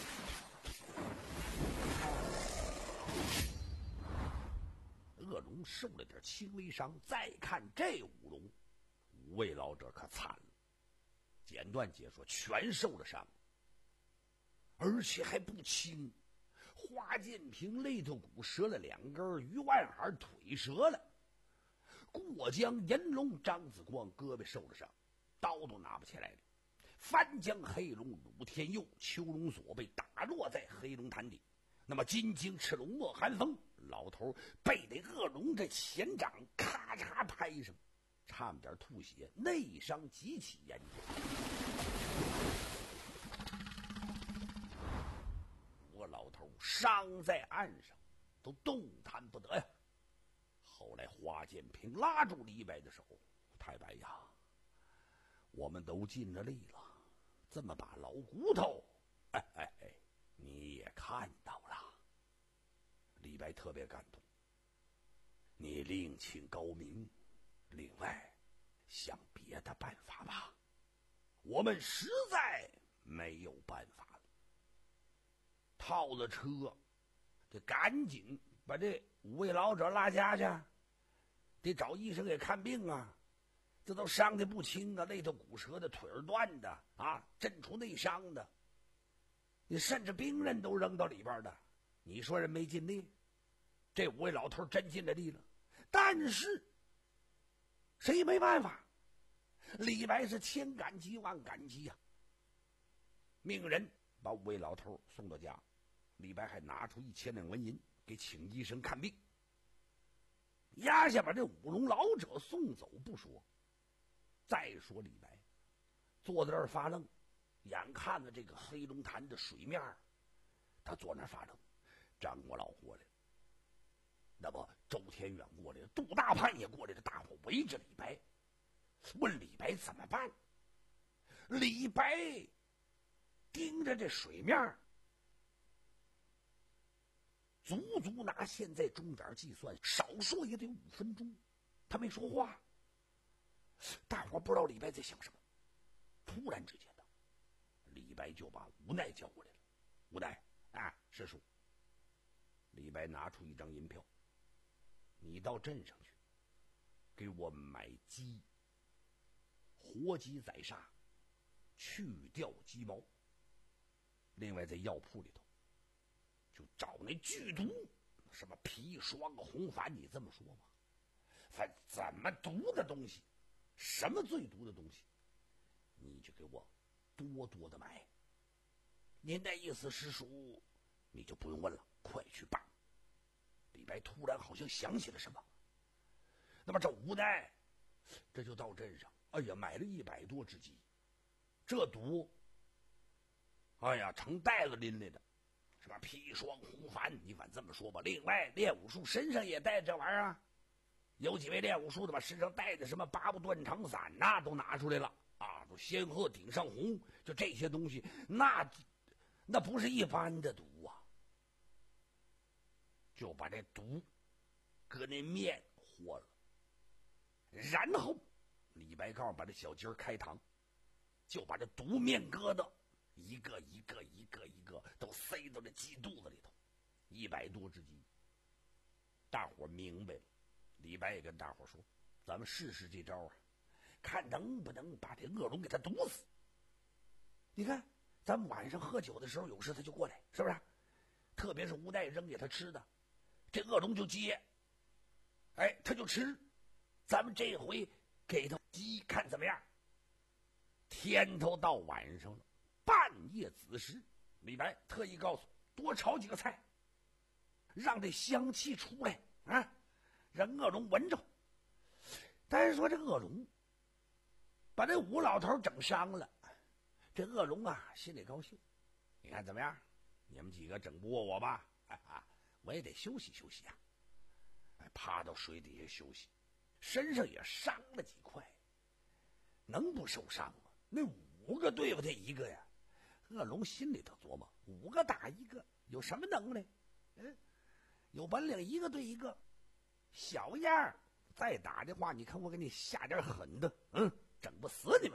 恶龙受了点轻微伤，再看这五龙，五位老者可惨了。简短解说，全受了伤，而且还不轻。花建平肋头骨折了两根，于万海腿折了，过江银龙张子光胳膊受了伤，刀都拿不起来了。翻江黑龙鲁天佑、邱龙锁被打落在黑龙潭底。那么金睛赤龙莫寒风老头被那恶龙这前掌咔嚓拍上，差点吐血，内伤极其严重。我老头伤在岸上，都动弹不得呀。后来花建平拉住李白的手：“太白呀，我们都尽了力了，这么把老骨头，哎哎哎，你也看到了。”李白特别感动，你另请高明，另外想别的办法吧，我们实在没有办法了。套了车，得赶紧把这五位老者拉家去，得找医生给看病啊。这都伤的不轻啊，肋头骨折的，腿儿断的啊，震出内伤的，你甚至兵刃都扔到里边的。你说人没尽力？这五位老头真尽了力了，但是谁也没办法。李白是千感激万感激呀、啊，命人把五位老头送到家，李白还拿出一千两纹银给请医生看病。压下把这五龙老者送走不说，再说李白坐在这儿发愣，眼看着这个黑龙潭的水面，他坐那儿发愣。张国老过来了，那么周天远过来了，杜大盼也过来了，大伙围着李白，问李白怎么办。李白盯着这水面，足足拿现在钟点计算，少说也得五分钟，他没说话。大伙不知道李白在想什么。突然之间的，李白就把无奈叫过来了。无奈啊，师叔。李白拿出一张银票，你到镇上去给我买鸡，活鸡宰杀，去掉鸡毛。另外在药铺里头就找那剧毒，什么砒霜红矾，你这么说吧，反正怎么毒的东西，什么最毒的东西，你就给我多多的买。您的意思，师叔，你就不用问了，快去办。李白突然好像想起了什么，那么这无奈，这就到镇上，哎呀，买了一百多只鸡，这毒，哎呀，成袋子拎来的，什么砒霜红矾，你反这么说吧。另外练武术身上也带这玩意儿啊，有几位练武术的把身上带的什么八部断肠散呐、啊、都拿出来了啊，都仙鹤顶上红，就这些东西，那那不是一般的毒啊。就把这毒搁那面和了，然后李白告诉把这小鸡儿开膛，就把这毒面疙瘩一个一个一个一个都塞到这鸡肚子里头，一百多只鸡。大伙明白了，李白也跟大伙说：“咱们试试这招啊，看能不能把这恶龙给他毒死。你看，咱们晚上喝酒的时候，有时他就过来，是不是？特别是吴代扔给他吃的。”这恶龙就接，哎，他就吃。咱们这回给他鸡，看怎么样？天头到晚上了，半夜子时，李白特意告诉多炒几个菜，让这香气出来啊，让恶龙闻着。但是说这恶龙把把这吴老头整伤了。这恶龙啊，心里高兴，你看怎么样？你们几个整不过我吧？哎啊，我也得休息休息啊！哎，趴到水底下休息，身上也伤了几块，能不受伤吗？那五个对付他一个呀！恶龙心里头琢磨：五个打一个，有什么能耐？嗯，有本领一个对一个，小样儿！再打的话，你看我给你下点狠的，嗯，整不死你们。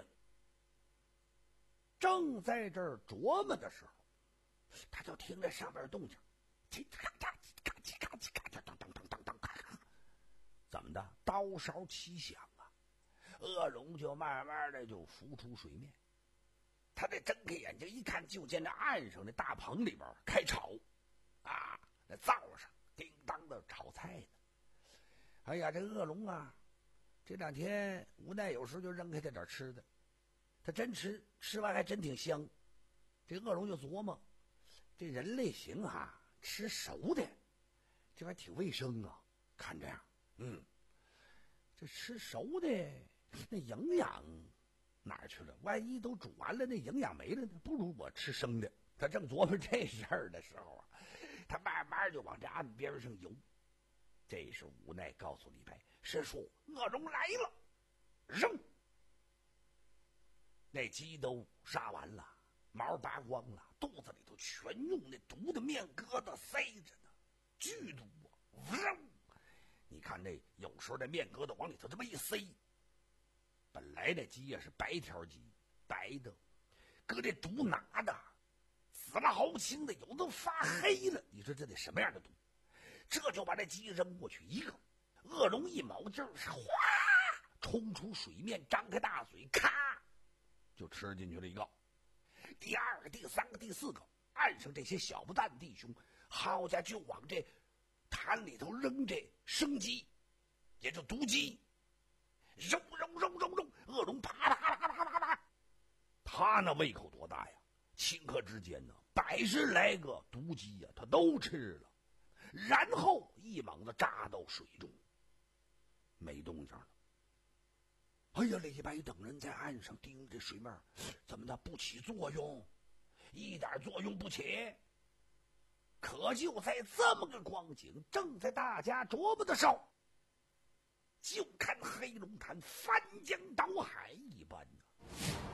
正在这儿琢磨的时候，他就听着上边动静，咔嚓咔嚓咔嚓咔嚓当当当当当咔咔，怎么的？刀勺齐响啊！恶龙就慢慢的就浮出水面。他这睁开眼睛一看，就见这岸上的大棚里边开炒，啊，那灶上叮当的炒菜呢。哎呀，这恶龙啊，这两天无奈有时候就扔开他点吃的。他真吃，吃完还真挺香。这恶龙就琢磨，这人类行啊，吃熟的，这还挺卫生啊。看这样，嗯，这吃熟的那营养哪儿去了？万一都煮完了，那营养没了呢？不如我吃生的。他正琢磨这事儿的时候啊，他慢慢就往这岸边上游。这时无奈告诉李白：“师叔，恶龙来了！”扔。那鸡都杀完了，毛拔光了，肚子里头全用那毒的面疙瘩塞着呢，剧毒啊！你看那有时候那面疙瘩往里头这么一塞，本来这鸡也是白条鸡，白的，搁这毒拿的紫了好青的，有的发黑了，你说这得什么样的毒？这就把这鸡扔过去一个，恶龙一卯劲儿，哗，冲出水面，张开大嘴，咔就吃进去了一个。第二个、第三个、第四个，岸上这些小不蛋弟兄，好家伙就往这潭里头扔这生鸡，也就毒鸡，扔扔扔扔扔，恶龙啪啪啪啪啪啪，他那胃口多大呀！顷刻之间呢，百十来个毒鸡呀、啊，他都吃了，然后一猛子扎到水中，没动静了。哎呀，李白等人在岸上盯着水面，怎么的不起作用？一点作用不起。可就在这么个光景，正在大家琢磨的时候，就看黑龙潭翻江倒海一般呢、啊。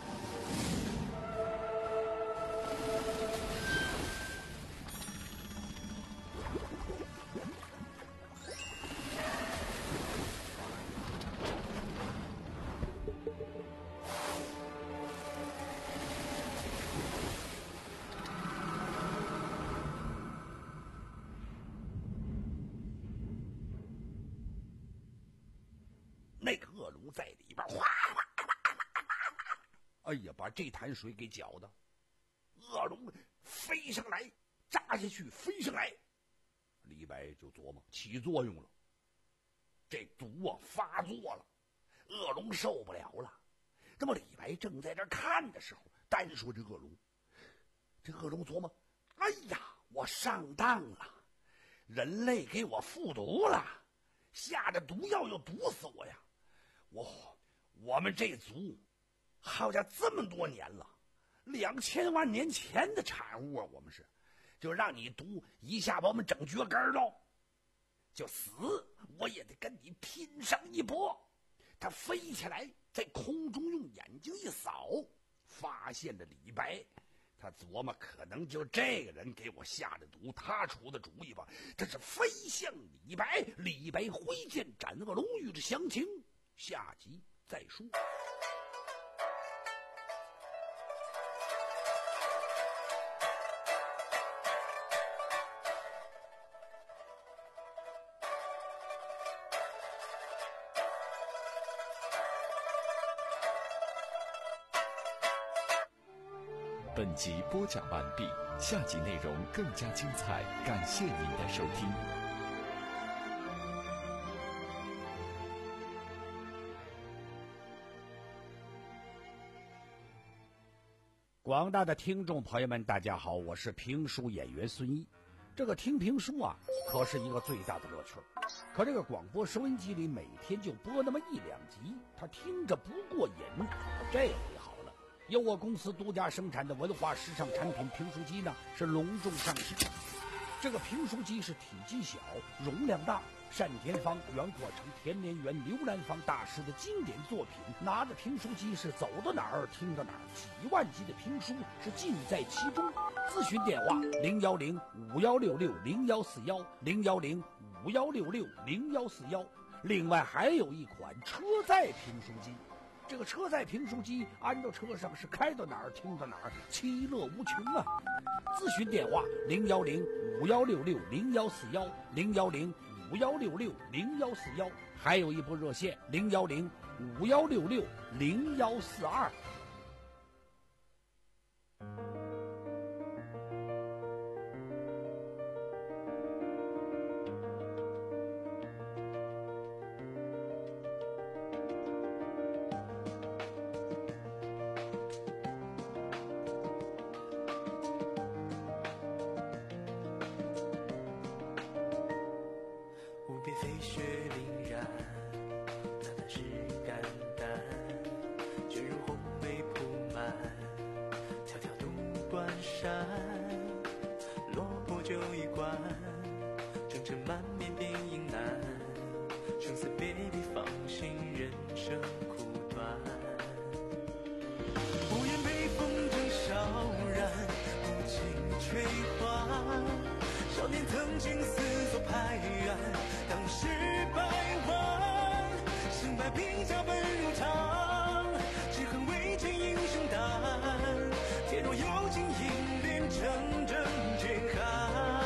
那个恶龙在里边哗哗哗哗哗，哎呀，把这潭水给搅的，恶龙飞上来，扎下去，飞上来。李白就琢磨起作用了，这毒啊发作了，恶龙受不了了。那么李白正在这看的时候，单说这恶龙，这恶龙琢磨：哎呀，我上当了，人类给我复毒了，下的毒药要毒死我呀！我我们这族，好家伙，这么多年了，两千万年前的产物啊，我们是，就让你毒一下把我们整绝根喽，就死我也得跟你拼上一搏。他飞起来，在空中用眼睛一扫，发现了李白。他琢磨，可能就这个人给我下的毒，他出的主意吧。这是飞向李白，李白挥剑斩恶龙，与之详情，下集再说。 本集播讲完毕，下集内容更加精彩，感谢您的收听。 广大的听众朋友们，大家好，我是评书演员孙一。 这个听评书啊，可是一个最大的乐趣。可这个广播收音机里每天就播那么一两集，他听着不过瘾。这回好了，由我公司独家生产的文化时尚产品评书机呢，是隆重上市。这个评书机是体积小，容量大，单田芳、袁阔成、田连元、刘兰芳大师的经典作品，拿着评书机是走到哪儿听到哪儿，几万集的评书是尽在其中。咨询电话零幺零五幺六六零幺四幺零幺零五幺六六零幺四幺。另外还有一款车载评书机，这个车载评书机安到车上是开到哪儿听到哪儿，其乐无穷啊！咨询电话零幺零五幺六六零幺四幺零幺零五幺六六零幺四幺，还有一部热线零幺零五幺六六零幺四二。 无边飞雪凛然，那般是肝胆，卷入红梅铺满，迢迢渡关山，落魄酒一罐，征尘满面鬓影难，生死别别方信人生苦短，不言北风正萧然，不尽吹花，少年曾经四座拍案，当时百万，胜败凭脚本如常，只恨未见英雄胆，铁若有情引连铮铮坚悍，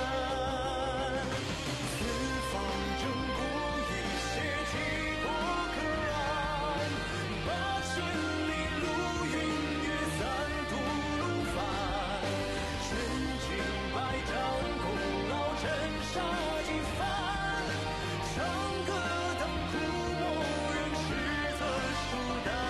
四方征古一血气不可安，八千里路云越三途路返，身经百战功劳尘沙几番，长歌当苦默人识则书胆。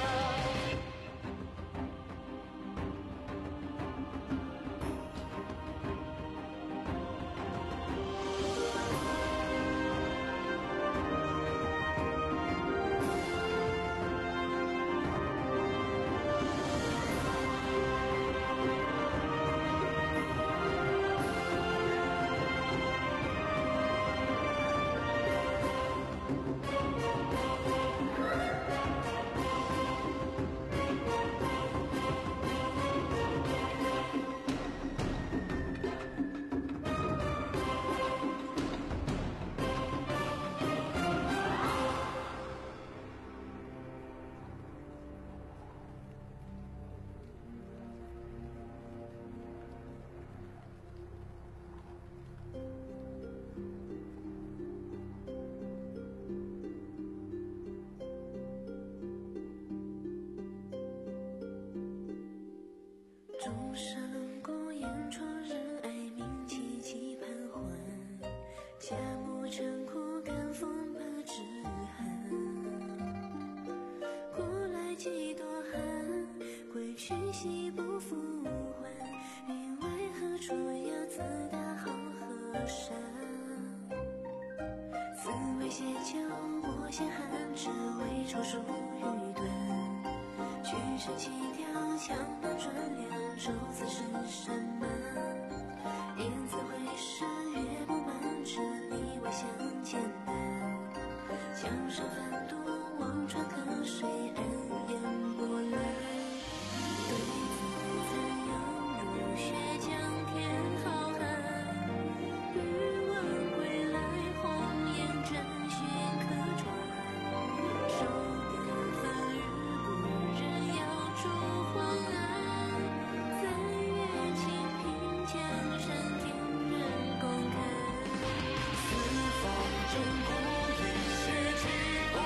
众生过眼窗人爱名戚戚盘桓，家母成苦甘风把之寒，古来几多寒，归去兮不复还，云为何处有自大好河山，此为邪酒我先寒，只为抽书用一段，曲声起调强难转两周自是山满，燕子会是月不满，只你为相简单，江上泛渡忘川河水，安烟波澜，对子残游如血江天浩瀚，欲问归来红颜真寻客船，守得繁日不忍要逐黄安，在月清平江山天人共看， 四方征古一血气不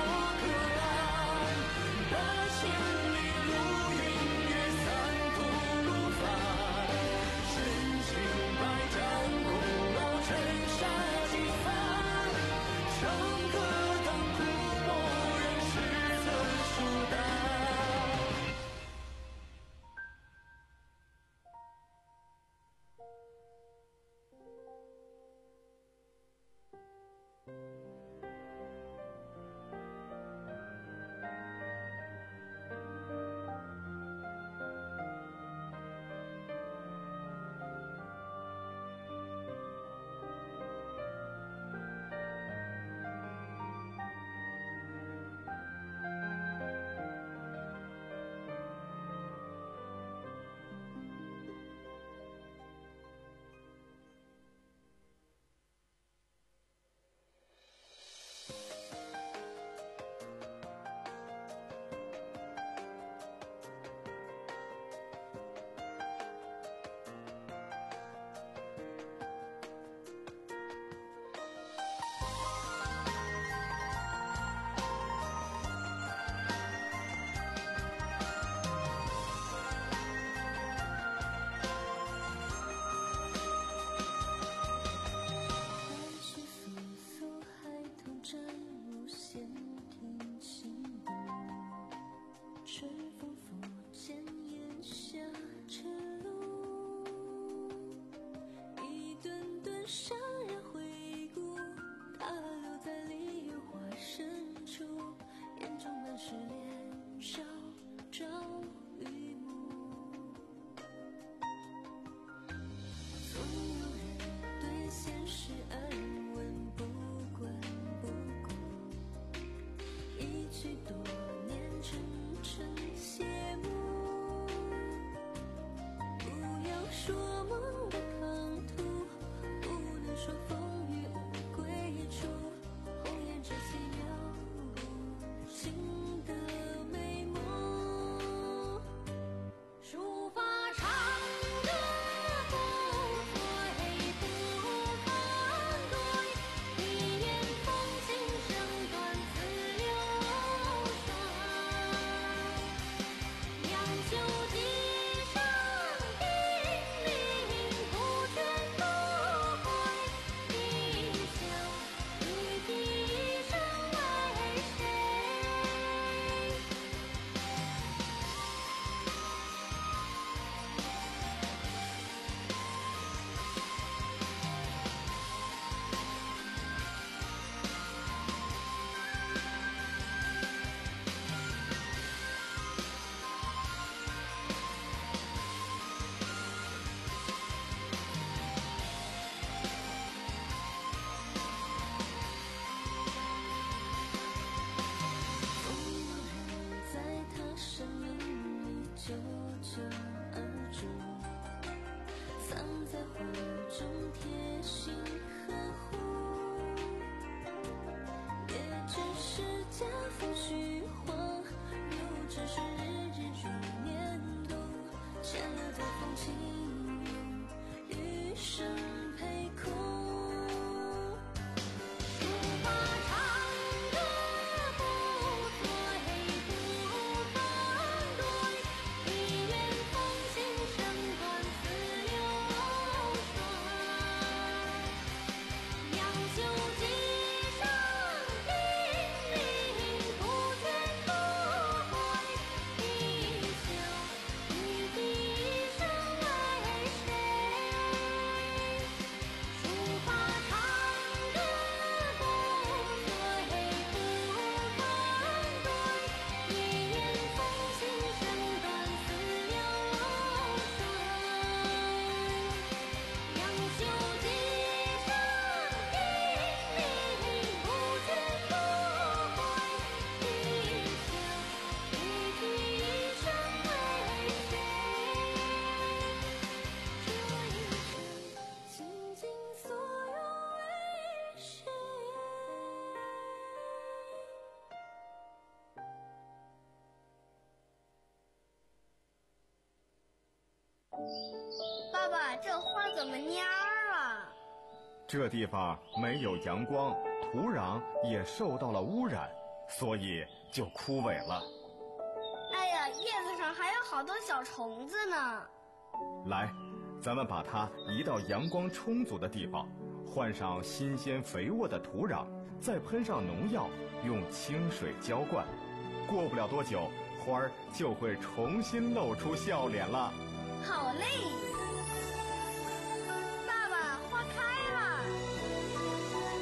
爸爸，这花怎么蔫儿了？ 这地方没有阳光，土壤也受到了污染，所以就枯萎了。 哎呀，叶子上还有好多小虫子呢。 来，咱们把它移到阳光充足的地方，换上新鲜肥沃的土壤，再喷上农药，用清水浇灌。过不了多久，花儿就会重新露出笑脸了。 好嘞！爸爸，花开了！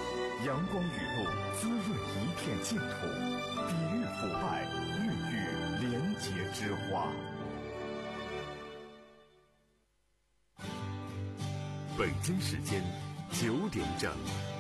阳光雨露滋润一片净土，抵御腐败，孕育廉洁之花。 北京时间九点整。